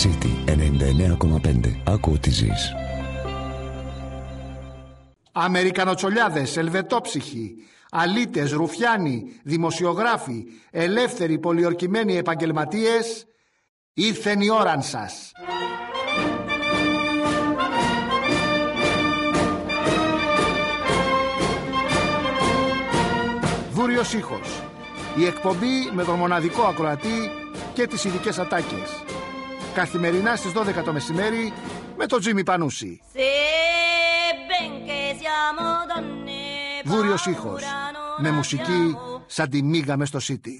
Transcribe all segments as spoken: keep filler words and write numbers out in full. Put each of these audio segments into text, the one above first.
City ενενήντα εννέα κόμμα πέντε. Άκου ό,τι ζεις. Αμερικανοτσολιάδες, ελβετόψυχοι, αλήτες, ρουφιάνοι, δημοσιογράφοι, ελεύθεροι, πολιορκημένοι επαγγελματίες, ήρθεν η ώραν σας. Δούριος ήχος. Η εκπομπή με τον μοναδικό ακροατή και τις ειδικές ατάκες. Καθημερινά στις δώδεκα το μεσημέρι με τον Τζίμι Πανούση. Δούριος ήχος. Με μουσική σαν τη μίγα μες στο City.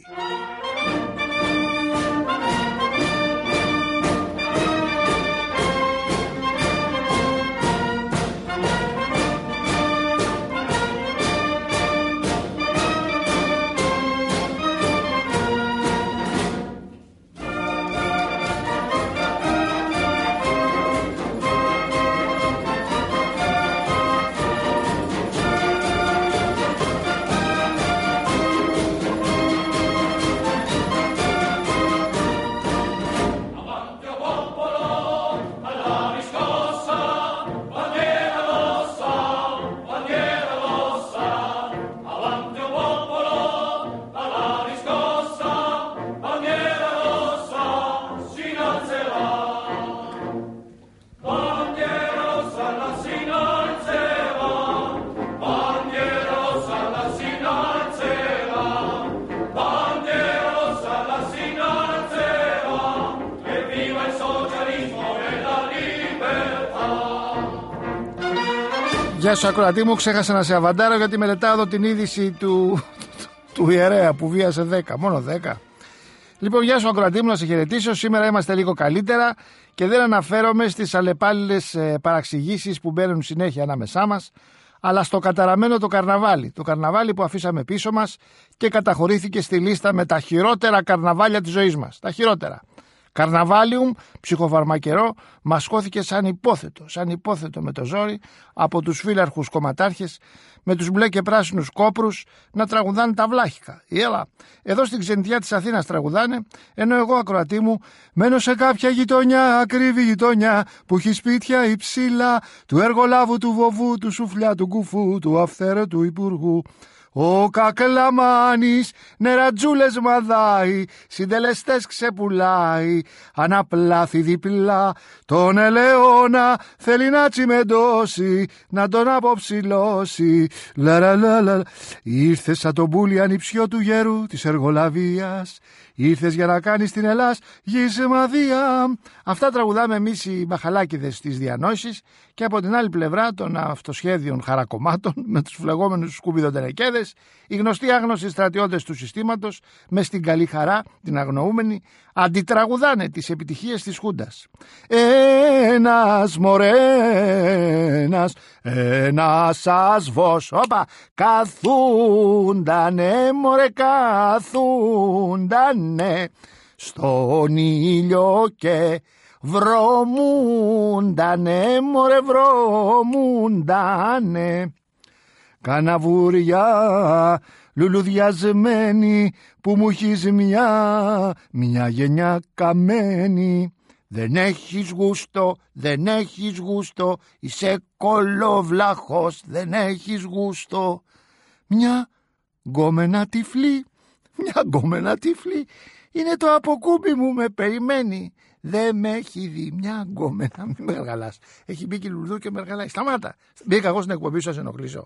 Γεια σου ακροατή μου, ξέχασα να σε αβαντάρω γιατί μελετάω εδώ την είδηση του, του ιερέα που βίασε δέκα, μόνο δέκα. Λοιπόν, γεια σου ακροατή μου, να σε χαιρετήσω. Σήμερα είμαστε λίγο καλύτερα και δεν αναφέρομαι στις αλλεπάλληλες παραξηγήσεις που μπαίνουν συνέχεια ανάμεσά μας, αλλά στο καταραμένο το καρναβάλι. Το καρναβάλι που αφήσαμε πίσω μας και καταχωρήθηκε στη λίστα με τα χειρότερα καρναβάλια της ζωής μας. Τα χειρότερα. Καρναβάλιουμ, ψυχοφαρμακερό, μας χώθηκε σαν υπόθετο, σαν υπόθετο με το ζόρι από τους φύλαρχους κομματάρχες με τους μπλε και πράσινους κόπρους να τραγουδάνε τα βλάχικα. Έλα, εδώ στην ξενιτιά της Αθήνας τραγουδάνε, ενώ εγώ ακροατή μου μένω σε κάποια γειτονιά, ακρίβη γειτονιά που έχει σπίτια υψηλά του εργολάβου, του βοβού, του σουφλιά, του κουφού, του αυθαίρετου υπουργού. Ο Κακλαμάνης νερατζούλες μαδάει, συντελεστές ξεπουλάει, αναπλάθει διπλά, τον ελαιόνα θέλει να τσιμεντώσει, να τον αποψηλώσει. Λαραλαλα. Ήρθες σαν τον πουλί ανιψιό του γέρου της εργολαβίας, ήρθες για να κάνεις την Ελλάς γησμαδία. Αυτά τραγουδάμε εμείς οι μπαχαλάκηδες στις διανόησεις και από την άλλη πλευρά των αυτοσχέδιων χαρακομμάτων με τους φλεγόμενους σκουπιδοτενεκέδες, οι γνωστοί άγνωστοι στρατιώτες του συστήματος με στην καλή χαρά την αγνοούμενη αντιτραγουδάνε τις επιτυχίες της Χούντας. Ένας μωρένας, ένας ασβός, όπα, καθούντανε μωρέ καθούντανε στον ήλιο και βρωμούντανε μωρέ βρωμούντανε. Καναβουριά λουλουδιασμένη που μου έχεις μια, μια γενιά καμένη. Δεν έχεις γούστο, δεν έχεις γούστο, είσαι κολοβλάχος, δεν έχεις γούστο. Μια γκόμενα τυφλή, μια γκόμενα τυφλή, είναι το αποκούμπι μου, με περιμένει. Δεν με έχει δει μια γκόμενα, μην με γαργαλάς. Έχει μπει και λουλουδού και με γαργαλάει. Σταμάτα, μπήκα εγώ στην εκπομπή σου, να σε ενοχλήσω.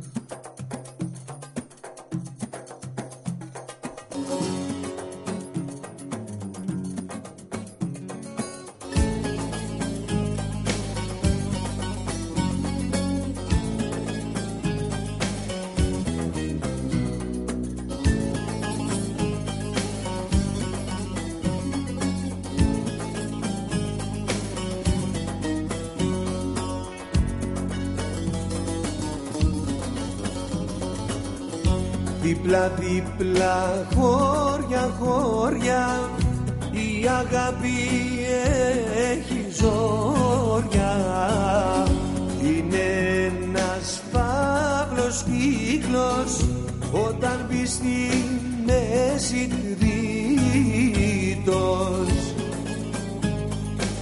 Δίπλα δίπλα χώρια χώρια η αγάπη έχει ζόρια. Είναι ένας φαύλος κύκλος όταν μπει στη μέση τρίτος.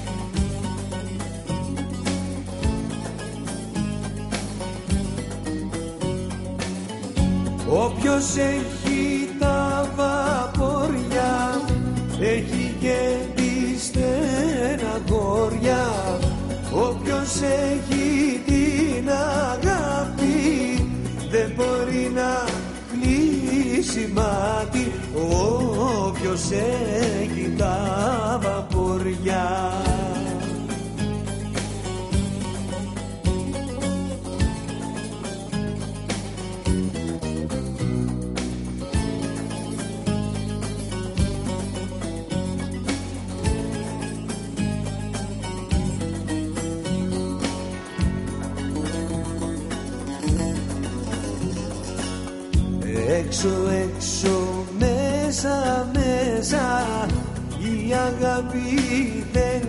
Όποιος έχει τα βαπόρια έχει και τη στεναχώρια. Όποιος έχει την αγάπη δεν μπορεί να κλείσει μάτι. Όποιος έχει τα βαπόρια. Έξω έξω μέσα μέσα η αγάπη δεν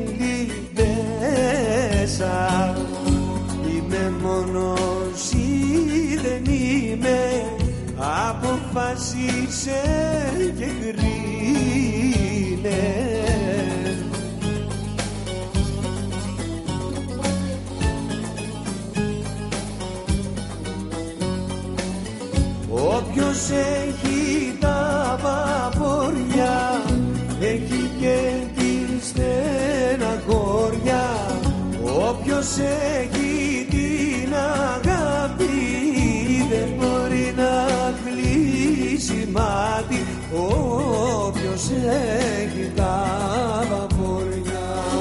λυπέσα. Είμαι μόνος ή δεν είμαι, αποφάσισε και κρίνε. Όποιος έχει τα βαπόρια έχει και τη στεναχώρια. Όποιος έχει την αγάπη δεν μπορεί να κλείσει μάτι. Όποιος έχει τα βαπόρια.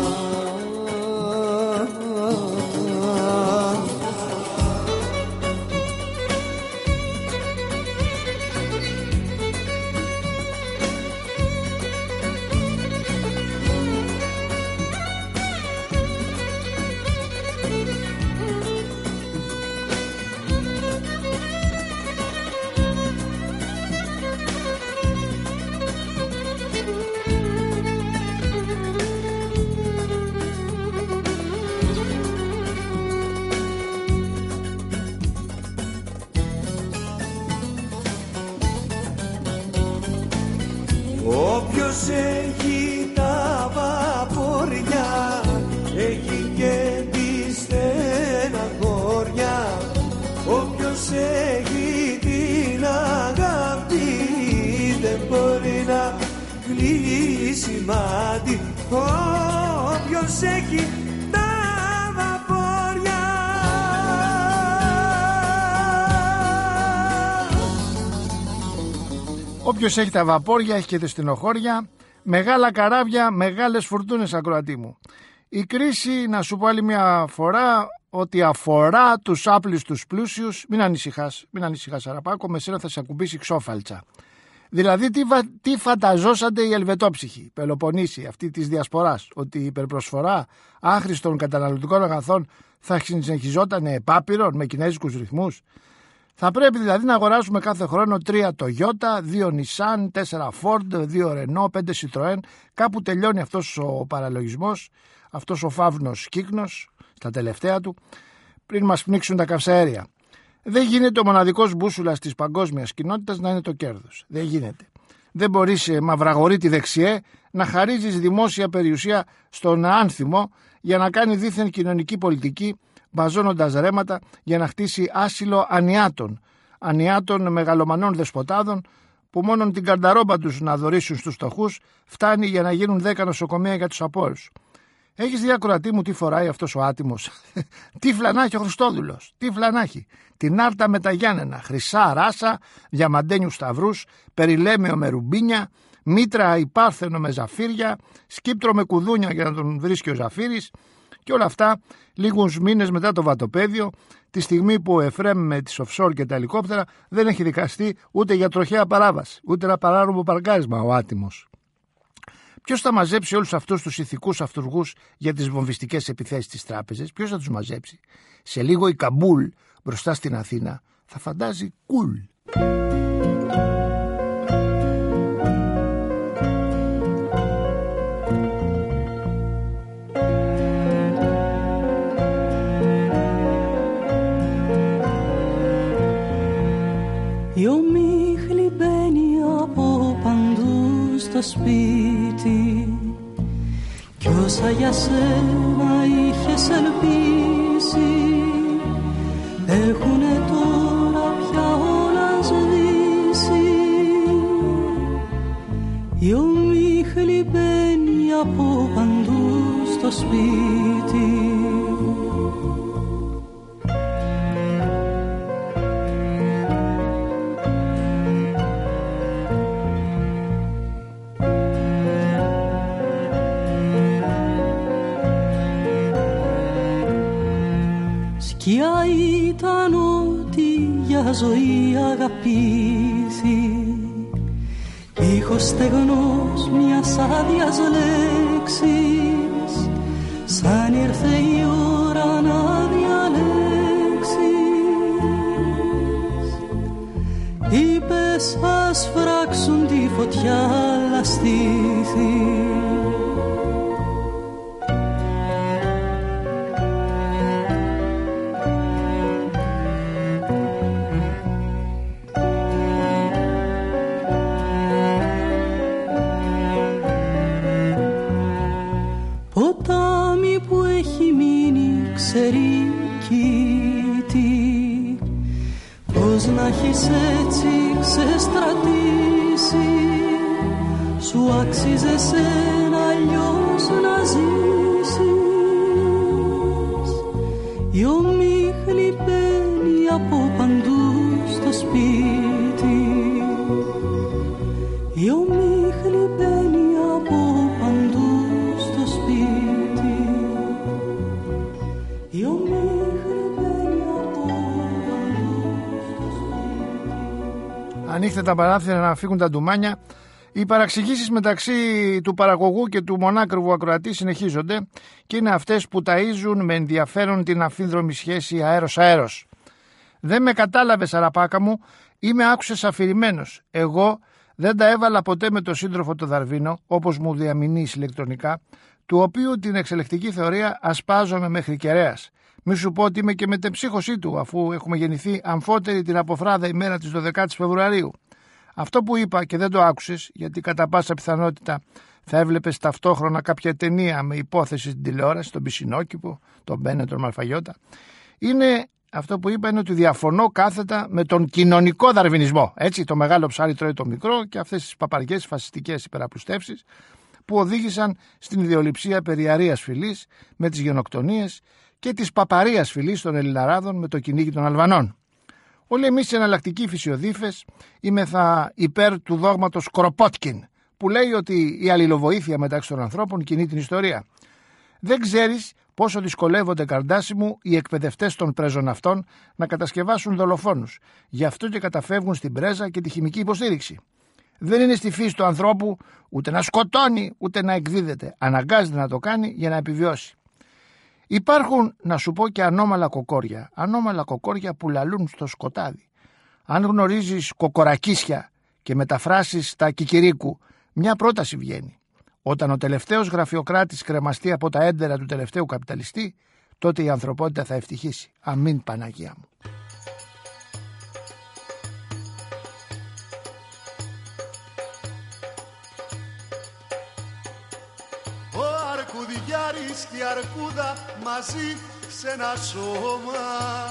Όποιος έχει τα βαπόρια έχει και τη στεναχώρια. Όποιος έχει την αγάπη δεν μπορεί να κλείσει μάτι. Όποιος έχει τα βαπόρια. Όποιος έχει τα βαπόρια έχει και τη στενοχώρια. Μεγάλα καράβια, μεγάλες φουρτούνες, ακροατή μου. Η κρίση, να σου πω άλλη μια φορά, ότι αφορά τους άπλιστους πλούσιους. Μην ανησυχάς, μην ανησυχάς Αραπάκο, με σένα θα σε ακουμπήσει ξόφαλτσα. Δηλαδή τι, τι φανταζόσατε οι Ελβετόψυχοι, Πελοποννήσοι, αυτή της διασποράς, ότι η υπερπροσφορά άχρηστων καταναλωτικών αγαθών θα συνεχιζόταν επάπειρον με κινέζικους ρυθμούς. Θα πρέπει δηλαδή να αγοράσουμε κάθε χρόνο τρία Toyota, δύο Nissan, τέσσερα Ford, δύο Renault, πέντε Citroën. Κάπου τελειώνει αυτός ο παραλογισμός, αυτός ο φαύνος κύκνος στα τελευταία του, πριν μας πνίξουν τα καυσαέρια. Δεν γίνεται ο μοναδικός μπούσουλας της παγκόσμιας κοινότητας να είναι το κέρδος. Δεν γίνεται. Δεν μπορείς, μαυραγωρίτη δεξιέ, να χαρίζεις δημόσια περιουσία στον άνθιμο για να κάνει δίθεν κοινωνική πολιτική, μπαζώνοντας ρέματα για να χτίσει άσυλο ανιάτων, ανιάτων μεγαλομανών δεσποτάδων που μόνον την καρταρόμπα τους να δωρήσουν στους φτωχούς φτάνει για να γίνουν δέκα νοσοκομεία για τους απόρους. Έχεις δει, ακροατή μου, τι φοράει αυτός ο άτιμος? Τι φλανάχει ο Χριστόδουλος, τι φλανάχει. Την άρτα με τα Γιάννενα, χρυσά ράσα, διαμαντένιους σταυρούς, περιλέμαιο με ρουμπίνια, μήτρα υπάρθενο με ζαφύρια, σκύπτρο με κουδούνια για να τον βρίσκει ο Ζαφύρης. Και όλα αυτά λίγους μήνες μετά το βατοπέδιο, τη στιγμή που ο Εφρέμ με τις offshore και τα ελικόπτερα δεν έχει δικαστεί ούτε για τροχαία παράβαση, ούτε ένα παράνομο παρκάρισμα ο άτιμος. Ποιος θα μαζέψει όλους αυτούς τους ηθικούς αυτούργους για τις βομβιστικές επιθέσεις της τράπεζας? Ποιος θα τους μαζέψει? Σε λίγο η Καμπούλ μπροστά στην Αθήνα θα φαντάζει κουλ. Η ομίχλη μπαίνει από παντού στο σπίτι κι όσα για σένα είχες ελπίσει έχουνε τώρα πια όλα σβήσει. η ομίχλη μπαίνει από παντού στο σπίτι. Σκιά ήταν ό,τι για ζωή αγαπήθη, ήχος στεγνός μιας άδειας λέξης, σαν ήρθε η ώρα να διαλέξεις. Είπες ας φράξουν τη φωτιά λαστήθη, να έχεις έτσι ξεστρατήσει, σου άξιζε σένα αλλιώς να ζήσεις. Η ομίχλη μπαίνει από παντού στο σπίτι, η ομίχλη μπαίνει από παντού στο σπίτι, η ομίχλη μπαίνει από παντού. Ανοίχτε τα παράθυρα να φύγουν τα ντουμάνια. Οι παραξηγήσεις μεταξύ του παραγωγού και του μονάκριβου ακροατή συνεχίζονται και είναι αυτές που ταΐζουν με ενδιαφέρον την αφίδρομη σχέση αέρος-αέρος. Δεν με κατάλαβες, αραπάκα μου, είμαι άκουσες αφηρημένος. Εγώ δεν τα έβαλα ποτέ με τον σύντροφο το Δαρβίνο, όπως μου διαμηνείς ηλεκτρονικά, του οποίου την εξελεκτική θεωρία ασπάζομαι μέχρι κεραίας. Μη σου πω ότι είμαι και μετεψύχωσή του, αφού έχουμε γεννηθεί αμφότερη την αποφράδα ημέρα της δωδεκάτης Φεβρουαρίου. Αυτό που είπα και δεν το άκουσες, γιατί κατά πάσα πιθανότητα θα έβλεπες ταυτόχρονα κάποια ταινία με υπόθεση στην τηλεόραση, τον Πισινόκηπο, τον Μπένε, τον Μαλφαγιώτα, είναι αυτό που είπα είναι ότι διαφωνώ κάθετα με τον κοινωνικό δαρβινισμό. Έτσι, το μεγάλο ψάρι τρώει το μικρό και αυτές τις παπαριές φασιστικές υπεραπλουστεύσεις που οδήγησαν στην ιδεολειψία περί αρείας φυλής με τις γενοκτονίες και της παπαρίας φυλής των Ελληναράδων με το κυνήγι των Αλβανών. Όλοι εμείς οι εναλλακτικοί φυσιοδίφες είμεθα υπέρ του δόγματος Κροπότκιν, που λέει ότι η αλληλοβοήθεια μεταξύ των ανθρώπων κινεί την ιστορία. Δεν ξέρεις πόσο δυσκολεύονται, καρντάσι μου, οι εκπαιδευτές των πρέζων αυτών να κατασκευάσουν δολοφόνους. Γι' αυτό και καταφεύγουν στην πρέζα και τη χημική υποστήριξη. Δεν είναι στη φύση του ανθρώπου ούτε να σκοτώνει ούτε να εκδίδεται. Αναγκάζεται να το κάνει για να επιβιώσει. Υπάρχουν, να σου πω, και ανώμαλα κοκόρια. Ανώμαλα κοκόρια που λαλούν στο σκοτάδι. Αν γνωρίζεις κοκορακίσια και μεταφράσεις τα κικυρίκου, μια πρόταση βγαίνει. Όταν ο τελευταίος γραφειοκράτης κρεμαστεί από τα έντερα του τελευταίου καπιταλιστή, τότε η ανθρωπότητα θα ευτυχήσει. Αμήν, Παναγία μου. Αρκουδιάρης και η αρκούδα μαζί σε ένα σώμα,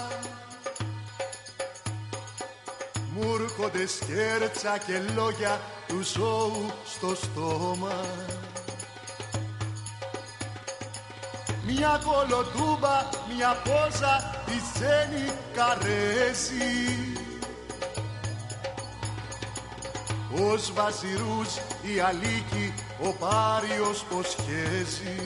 μου έρχονται σκέρτσα και λόγια του ζώου στο στόμα. Μια κολοτούμπα, μια πόζα τη ζένει καρέσει, ως βασιρούς η αλίκη ο Πάριος πως χέζει.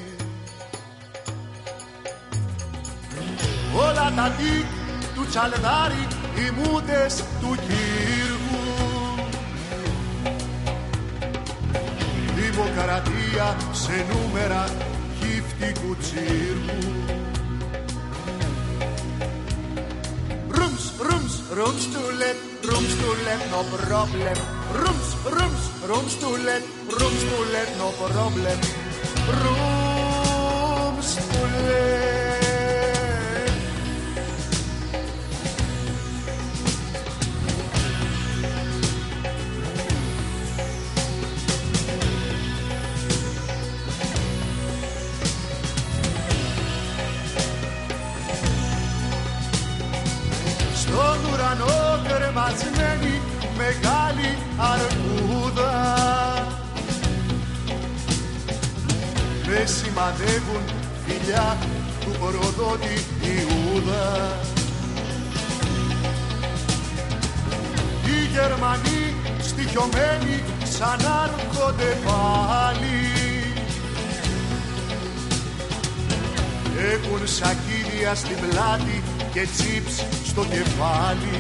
Όλα τα τι του τσαλδάρι οι μούτες του κύργου, δημοκρατία σε νούμερα χύφτικου τσίρκου. Rooms, rooms, rooms to let, rooms to let, no problem. Rooms, rooms, rooms to let, rooms to let, no problem. Rooms to let. Στον ουρανό κρεμασμένη μεγάλη αρκούδα, με σημαδεύουν φιλιά του προδότη Ιούδα. Οι Γερμανοί στοιχειωμένοι ξανάρχονται πάλι, έχουν σακίδια στην πλάτη και τσίπς στο κεφάλι.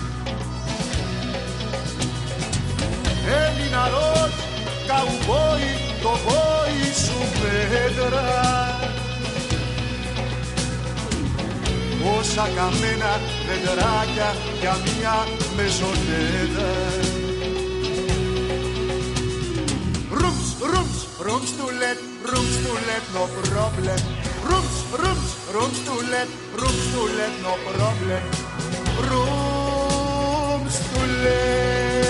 Έλληναρος καουμπόι, το βόη σου πέτρα, όσα καμένα δεντράκια για μια μεσονέτα. Rooms, rooms, rooms to let, rooms to let, no problem. Rooms, rooms, rooms to let, rooms to let, no problem. Rooms to let.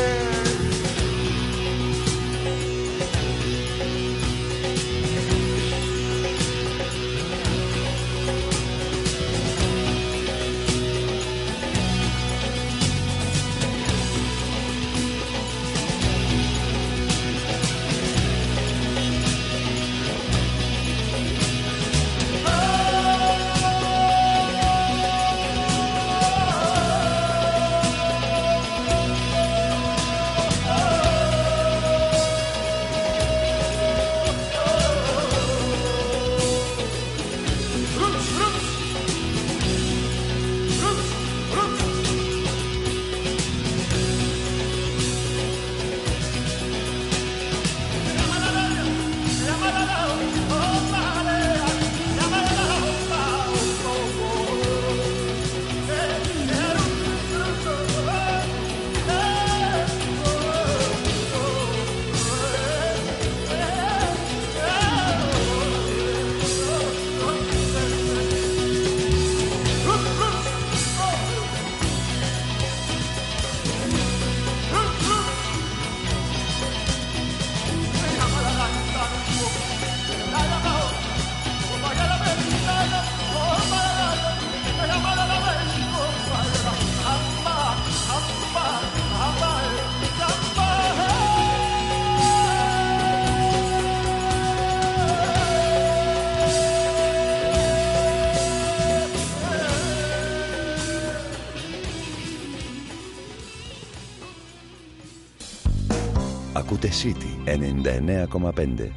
Ακούτε City ενενήντα εννέα κόμμα πέντε.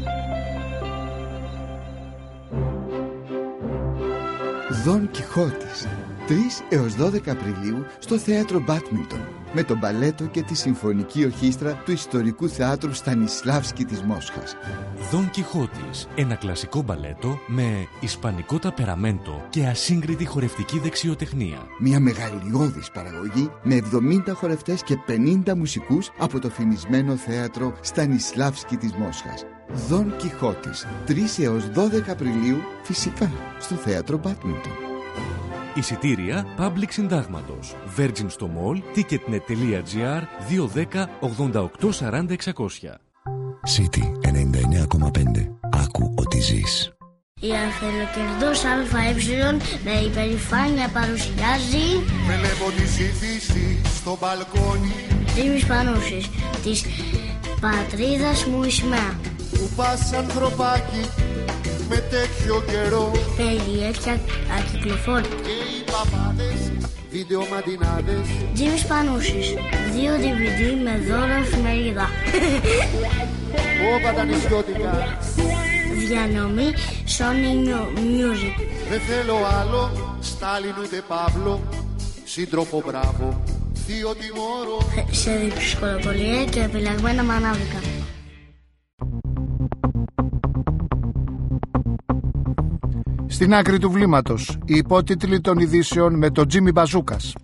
Δον Κιχώτης, τρεις έως δώδεκα Απριλίου στο θέατρο Μπάτμιντον, με τον μπαλέτο και τη συμφωνική ορχήστρα του ιστορικού θεάτρου Στανισλάβσκι της Μόσχας. Δον Κιχώτης, ένα κλασικό μπαλέτο με ισπανικό ταπεραμέντο και ασύγκριτη χορευτική δεξιοτεχνία. Μια μεγαλειώδης παραγωγή με εβδομήντα χορευτές και πενήντα μουσικούς από το φημισμένο θέατρο Στανισλάβσκι της Μόσχας. Δον Κιχώτης, τρεις έως δώδεκα Απριλίου, φυσικά στο θέατρο Μπάτμιντον. Εισιτήρια Public Συντάγματος. Virgin στο Mall, ticketnet.gr δύο ένα μηδέν ογδόντα οκτώ σαράντα εξακόσια. City ενενήντα εννέα κόμμα πέντε. Άκου ότι ζεις. Η αφελοκερδός ΑΕ με υπερηφάνεια παρουσιάζει Βλέπω τη ζήτηση στο μπαλκόνι, Δήμης Πανούσης, της πατρίδας μου η σημαία. που πας ανθρωπάκι με τέτοιο καιρό, Περιέχεια ακυκλοφόρητα. και οι παπάδες, βίντεο μαντινάδες. Δήμης Πανούσης, δύο ντι βι ντι με δώρο εφημερίδα. Όπα τα νησιώτικα, Διανομή Sony Music. δεν θέλω άλλο, Στάλιν ούτε Παύλο, σύντροφο μπράβο, θείο τιμώρο. Σε δυσκολοπολία και επιλεγμένα μανάβικα. Στην άκρη του βλήματος, οι υπότιτλοι των ειδήσεων με τον Τζίμι Μπαζούκας.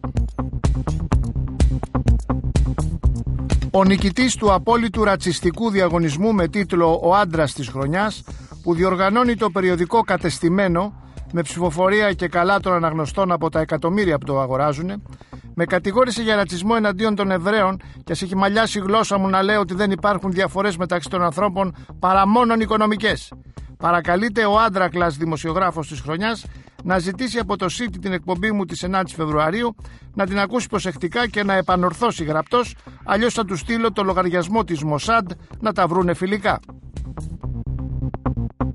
Ο νικητής του απόλυτου ρατσιστικού διαγωνισμού με τίτλο «Ο άντρας της χρονιάς», που διοργανώνει το περιοδικό Κατεστημένο, με ψηφοφορία και καλά των αναγνωστών από τα εκατομμύρια που το αγοράζουν, με κατηγόρησε για ρατσισμό εναντίον των Εβραίων και ας έχει μαλλιάσει η γλώσσα μου να λέω ότι δεν υπάρχουν διαφορές μεταξύ των ανθρώπων παρά μόνον οικονομικές. Παρακαλείται ο Άντρακλας, δημοσιογράφος της χρονιάς, να ζητήσει από το City την εκπομπή μου της ενάτης Φεβρουαρίου, να την ακούσει προσεκτικά και να επανορθώσει γραπτός, αλλιώς θα του στείλω το λογαριασμό της Μοσάντ να τα βρούνε φιλικά.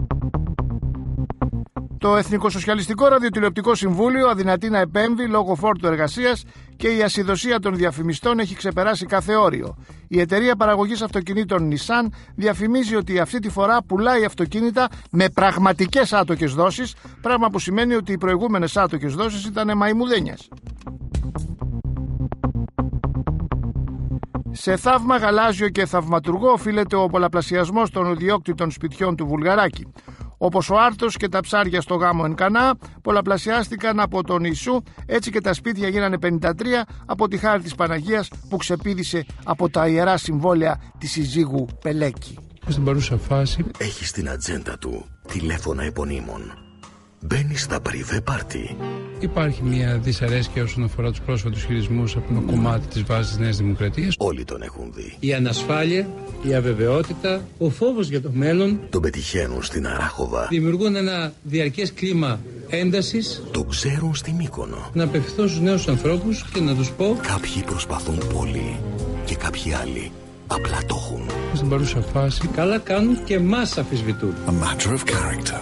Το Εθνικοσοσιαλιστικό Ραδιοτηλεοπτικό Συμβούλιο αδυνατεί να επέμβει λόγω φόρτου εργασίας και η ασυδοσία των διαφημιστών έχει ξεπεράσει κάθε όριο. Η εταιρεία παραγωγής αυτοκινήτων Nissan διαφημίζει ότι αυτή τη φορά πουλάει αυτοκίνητα με πραγματικές άτοκες δόσεις, πράγμα που σημαίνει ότι οι προηγούμενες άτοκες δόσεις ήταν μαϊμουδένιας. Σε θαύμα γαλάζιο και θαυματουργό οφείλεται ο πολλαπλασιασμός των ιδιόκτητων σπιτιών του Βουλγαράκη. Όπως ο άρτος και τα ψάρια στο γάμο εν Κανά πολλαπλασιάστηκαν από τον Ιησού, έτσι και τα σπίτια γίνανε πενήντα τρία από τη χάρη της Παναγίας που ξεπήδησε από τα ιερά συμβόλαια της συζύγου Πελέκη. Στην παρούσα φάση έχει στην ατζέντα του τηλέφωνα επωνύμων. Μπαίνει στα πριβέ πάρτι. Υπάρχει μια δυσαρέσκεια όσον αφορά τους πρόσφατους χειρισμούς από ένα κομμάτι της βάσης της Νέας Δημοκρατίας. Όλοι τον έχουν δει. Η ανασφάλεια, η αβεβαιότητα, ο φόβος για το μέλλον τον πετυχαίνουν στην Αράχοβα. Δημιουργούν ένα διαρκές κλίμα έντασης. Το ξέρουν στη Μύκονο. Να απευθυνθώ στους νέους ανθρώπους και να τους πω: κάποιοι προσπαθούν πολύ και κάποιοι άλλοι απλά το έχουν. Στην παρούσα φάση καλά κάνουν και μας αμφισβητούν. A matter of character.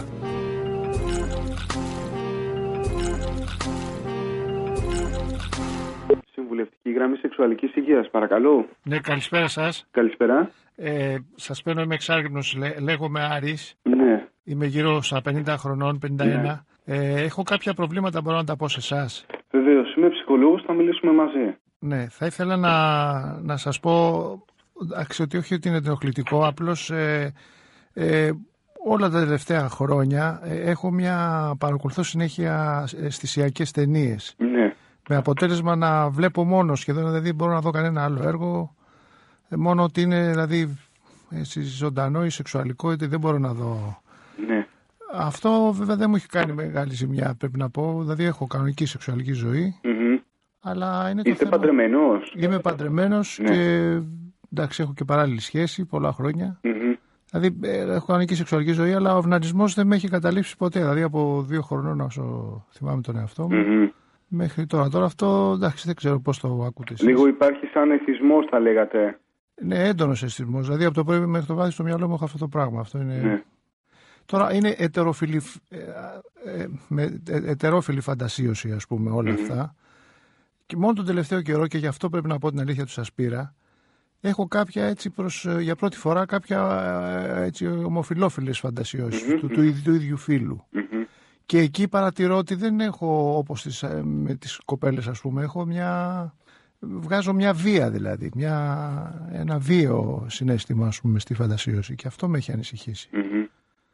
Συμβουλευτική γραμμή σεξουαλικής υγείας, παρακαλώ. Ναι, καλησπέρα σας. Καλησπέρα. Ε, σας παίρνω, είμαι εξάρτητος, λέ, λέγομαι Άρης. Ναι. Είμαι γύρω στα πενήντα χρονών, πενήντα ένα. Ναι. Ε, έχω κάποια προβλήματα, μπορώ να τα πω σε εσάς. Βεβαίως, είμαι ψυχολόγος, θα μιλήσουμε μαζί. Ναι, θα ήθελα να, να σας πω, εντάξει, ότι όχι ότι είναι ενοχλητικό, απλώς ε, ε, όλα τα τελευταία χρόνια ε, έχω μια, παρακολουθώ συνέχεια αισθησιακές ταινίες. Ναι. Με αποτέλεσμα να βλέπω μόνο σχεδόν, δηλαδή δεν μπορώ να δω κανένα άλλο έργο, μόνο ότι είναι δηλαδή έτσι, ζωντανό ή σεξουαλικό, είτε δεν μπορώ να δω. Ναι. Αυτό βέβαια δεν μου έχει κάνει μεγάλη ζημιά, πρέπει να πω, δηλαδή έχω κανονική σεξουαλική ζωή, mm-hmm. αλλά είναι το Είστε θέμα... παντρεμένος? Είμαι παντρεμένος, ναι. Και εντάξει, έχω και παράλληλη σχέση πολλά χρόνια. Mm-hmm. Δηλαδή έχω κανονική σεξουαλική ζωή, αλλά ο αυνανισμός δεν με έχει καταλήψει ποτέ, δηλαδή από δύο χρονών όσο θυμάμαι τον εαυτό μου. Mm-hmm. Μέχρι τώρα. Τώρα αυτό, εντάξει, δεν ξέρω πώς το ακούτε εσείς. Λίγο υπάρχει σαν εθισμός, θα λέγατε. Ναι, έντονος εθισμός. Δηλαδή από το πρωί μέχρι το βράδυ στο μυαλό μου έχω αυτό το πράγμα. Αυτό είναι... Ναι. Τώρα είναι ετεροφιλη, ε, ε, με, ε, ετερόφιλη φαντασίωση, ας πούμε, όλα mm-hmm. αυτά. Και μόνο τον τελευταίο καιρό, και γι' αυτό πρέπει να πω την αλήθεια του σας πήρα, έχω κάποια έτσι προς, για πρώτη φορά κάποια έτσι ομοφιλόφιλες φαντασιώσεις mm-hmm. του, του, του, του ίδιου φύλου. Mm-hmm. Και εκεί παρατηρώ ότι δεν έχω, όπως τις, με τις κοπέλες ας πούμε, έχω μια, βγάζω μια βία δηλαδή, μια, ένα βίαιο συναίσθημα ας πούμε στη φαντασίωση, και αυτό με έχει ανησυχήσει. Mm-hmm.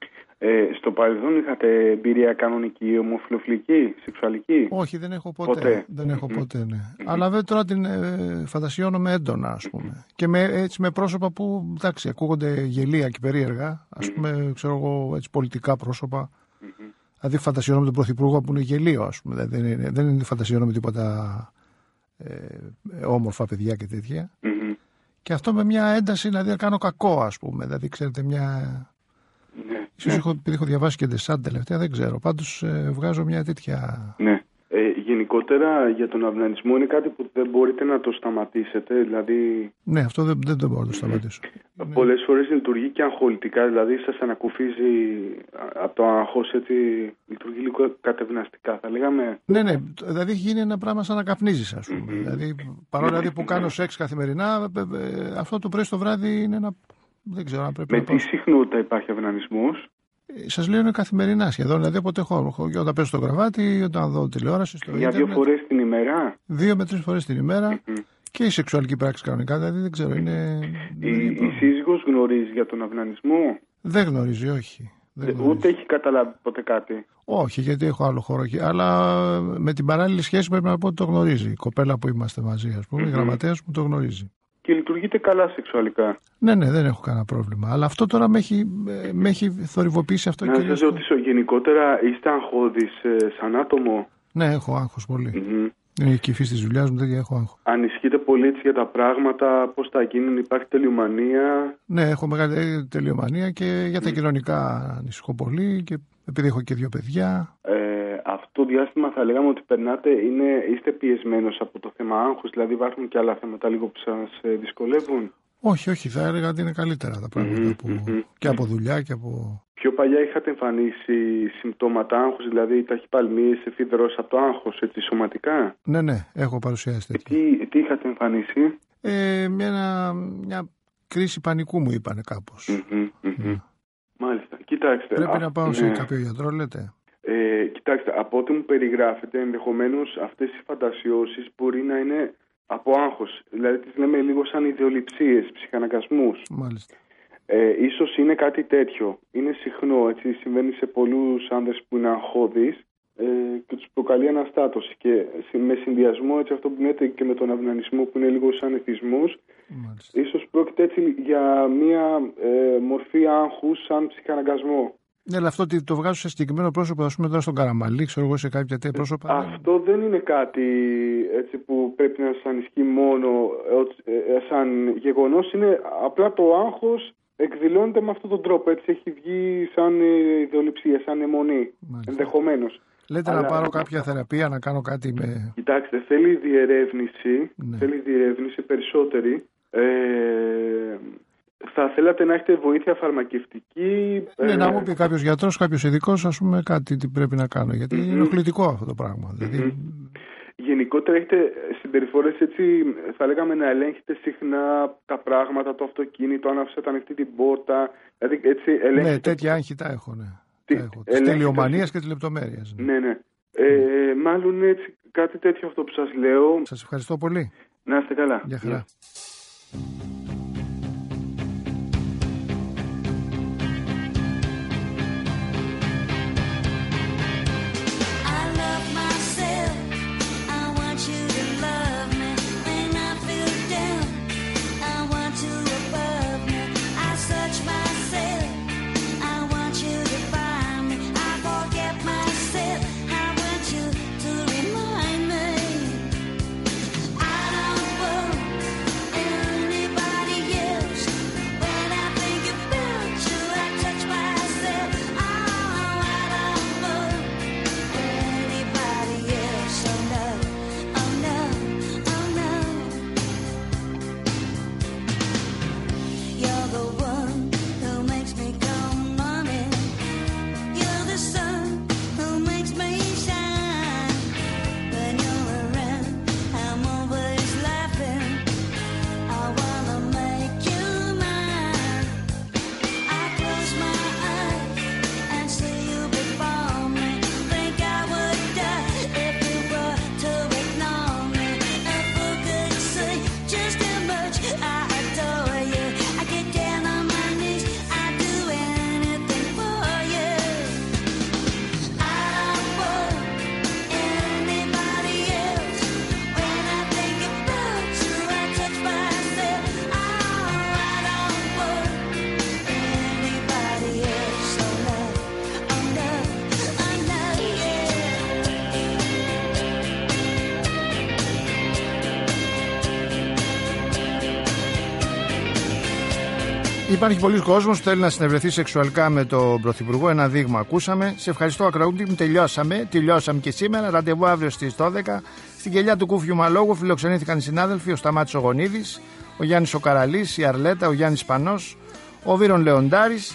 Ε, στο παρελθόν είχατε εμπειρία κανονική, ομοφιλοφιλική, σεξουαλική? Όχι, δεν έχω ποτέ. ποτέ. Δεν έχω mm-hmm. ποτέ, ναι. Mm-hmm. Αλλά βέβαια τώρα την ε, φαντασιώνομαι έντονα, ας πούμε. Mm-hmm. Και με, έτσι, με πρόσωπα που, εντάξει, ακούγονται γελία και περίεργα, ας πούμε, mm-hmm. ξέρω εγώ, έτσι, πολιτικά πρόσωπα. Mm-hmm. Δηλαδή φαντασιώνομαι τον Πρωθυπουργό που είναι γελίο, ας πούμε. Δεν είναι, δεν είναι φαντασιώνομαι τίποτα ε, όμορφα παιδιά και τέτοια. Mm-hmm. Και αυτό με μια ένταση, δηλαδή να κάνω κακό, ας πούμε. Δηλαδή, ξέρετε, μια... Ναι. Ίσως έχω, επειδή έχω διαβάσει και Ντεσάντ τελευταία, δεν ξέρω. Πάντως ε, βγάζω μια τέτοια... Ναι. Ε, γενικότερα για τον αυνανισμό είναι κάτι που δεν μπορείτε να το σταματήσετε, δηλαδή... Ναι, αυτό δεν, δεν το μπορώ να το σταματήσω. Mm. Είναι... Πολλές φορές λειτουργεί και αγχολητικά, δηλαδή σας ανακουφίζει από το αγχώς, έτσι λειτουργεί λίγο κατευναστικά, θα λέγαμε. Ναι, ναι, δηλαδή έχει γίνει ένα πράγμα σαν να καπνίζεις, ας πούμε. Mm-hmm. Δηλαδή, παρόλα δηλαδή που κάνω σεξ καθημερινά, αυτό το πρωί στο βράδυ είναι ένα... Δεν ξέρω αν πρέπει με να τι συχνότητα υπάρχει αυνανισμός? Σας λέω είναι καθημερινά σχεδόν. Δηλαδή όποτε έχω, όταν παίζω στο κρεβάτι, όταν δω τηλεόραση στο ίντερνετ. Για δύο φορές την ημέρα? Δύο με τρεις φορές την ημέρα. Mm-hmm. Και η σεξουαλική πράξη κανονικά. Δηλαδή δεν ξέρω. Είναι... Η, η σύζυγος γνωρίζει για τον αυνανισμό? Δεν γνωρίζει, όχι. Δεν γνωρίζει. Ούτε έχει καταλάβει ποτέ κάτι? Όχι, γιατί έχω άλλο χώρο εκεί. Αλλά με την παράλληλη σχέση πρέπει να πω ότι το γνωρίζει. Η κοπέλα που είμαστε μαζί, ας πούμε, mm-hmm. η γραμματέας μου το γνωρίζει. Και λειτουργείτε καλά σεξουαλικά? Ναι, ναι, δεν έχω κανένα πρόβλημα. Αλλά αυτό τώρα με έχει, με έχει θορυβοποιήσει αυτό. Να σας ρωτήσω, γενικότερα είστε αγχώδης ε, σαν άτομο? Ναι, έχω άγχος πολύ. Mm-hmm. Είναι η κυφή της δουλειάς μου, τέτοια έχω άγχος. Ανησυχείτε πολύ έτσι για τα πράγματα, πώς θα γίνουν, υπάρχει τελειομανία? Ναι, έχω μεγάλη τελειομανία και για τα mm. κοινωνικά ανησυχώ πολύ, και επειδή έχω και δύο παιδιά. Ε, αυτό το διάστημα θα λέγαμε ότι περνάτε, είναι, είστε πιεσμένος από το θέμα άγχους, δηλαδή υπάρχουν και άλλα θέματα λίγο που σας δυσκολεύουν? Όχι, όχι, θα έλεγα ότι είναι καλύτερα τα πράγματα mm-hmm, που, mm-hmm. και από δουλειά και από... Πιο παλιά είχατε εμφανίσει συμπτώματα άγχους, δηλαδή ταχυπαλμίες, εφηδρώσεις από το άγχος, έτσι, σωματικά? Ναι, ναι, έχω παρουσιάσει τέτοια. Τι, τι είχατε εμφανίσει? Ε, μια, μια κρίση πανικού μου είπανε κάπως. Mm-hmm, mm-hmm. Mm. Μάλιστα. Κοιτάξτε. Πρέπει α, να πάω ναι. σε κάποιο γιατρό, λέτε? Ε, κοιτάξτε, από ό,τι μου περιγράφετε, ενδεχομένως αυτές οι φαντασιώσεις μπορεί να είναι από άγχος. Δηλαδή τις λέμε λίγο σαν ιδεολειψίες, ψυχαναγκασμούς. Μάλιστα. Ε, ίσως είναι κάτι τέτοιο. Είναι συχνό, έτσι, συμβαίνει σε πολλούς άνδρες που είναι αγχώδεις ε, και τους προκαλεί αναστάτωση. Και με συνδυασμό, έτσι, αυτό που λέτε και με τον αυνανισμό που είναι λίγο σαν εθισμούς, ίσως πρόκειται έτσι για μία ε, μορφή άγχους σαν ψυχαναγκασμό. Ναι, αλλά αυτό το βγάζω σε συγκεκριμένο πρόσωπο, ας πούμε τώρα στον Καραμαλή, ξέρω εγώ, σε κάποια τέτοια πρόσωπα. Αυτό δεν είναι κάτι έτσι που πρέπει να σας ανισχύει μόνο ε, ε, σαν γεγονός. Είναι απλά το άγχος εκδηλώνεται με αυτόν τον τρόπο. Έτσι έχει βγει σαν ιδεολειψία, σαν αιμονή. Ενδεχομένως. Λέτε αλλά... να πάρω κάποια θεραπεία, να κάνω κάτι με... Κοιτάξτε, θέλει διερεύνηση, ναι. θέλει διερεύνηση περισσότερη. Ε, θα θέλατε να έχετε βοήθεια φαρμακευτική? Ναι, ε... να μου πει κάποιος γιατρός, κάποιος ειδικός, ας πούμε, κάτι τι πρέπει να κάνω. Γιατί mm-hmm. είναι ενοχλητικό αυτό το πράγμα. Mm-hmm. Δηλαδή... Γενικότερα έχετε συμπεριφορές, έτσι, θα λέγαμε, να ελέγχετε συχνά τα πράγματα, το αυτοκίνητο, αν αφήσατε ανοιχτή την πόρτα. Δηλαδή, έτσι, ελέγχετε... Ναι, τέτοια άγχη τα έχω, ναι. Τι, τα έχω. Της τελειομανίας και της λεπτομέρειας. Ναι, ναι. ναι. Ε, μάλλον έτσι, κάτι τέτοιο αυτό που σας λέω. Σας ευχαριστώ πολύ. Να είστε καλά. Γεια χαρά. Υπάρχει πολλοί κόσμος που θέλει να συνευρεθεί σεξουαλικά με τον Πρωθυπουργό. Ένα δείγμα ακούσαμε. Σε ευχαριστώ, ακροατή μου. Τελειώσαμε. Τελειώσαμε και σήμερα. Ραντεβού αύριο στις δώδεκα. Στην κελιά του Κούφιου Μαλόγου φιλοξενήθηκαν οι συνάδελφοι: ο Σταμάτης ο Γονίδης, ο Γιάννης ο Καραλής, η Αρλέτα, ο Γιάννης Πανός, ο Βύρον Λεοντάρης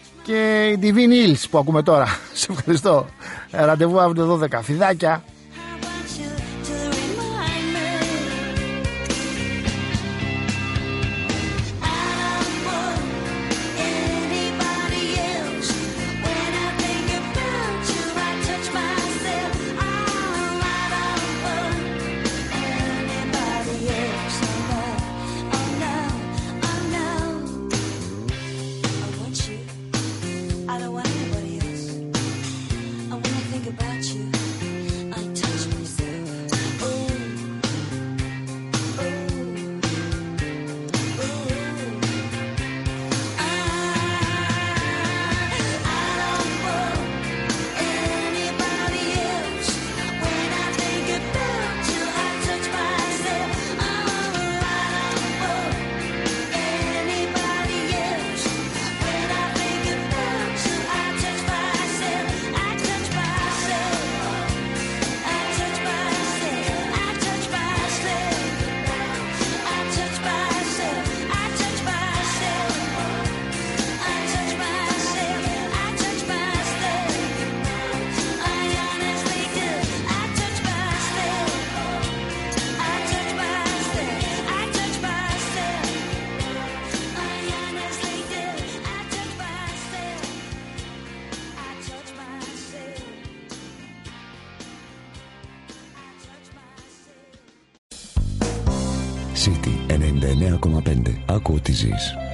και η Divine Hills που ακούμε τώρα. Σε ευχαριστώ. Ραντεβού αύριο δώδεκα. Φιδάκια. I don't want anybody else. I wanna think about you. I City ενενήντα εννέα κόμμα πέντε. Άκου ό,τι ζεις.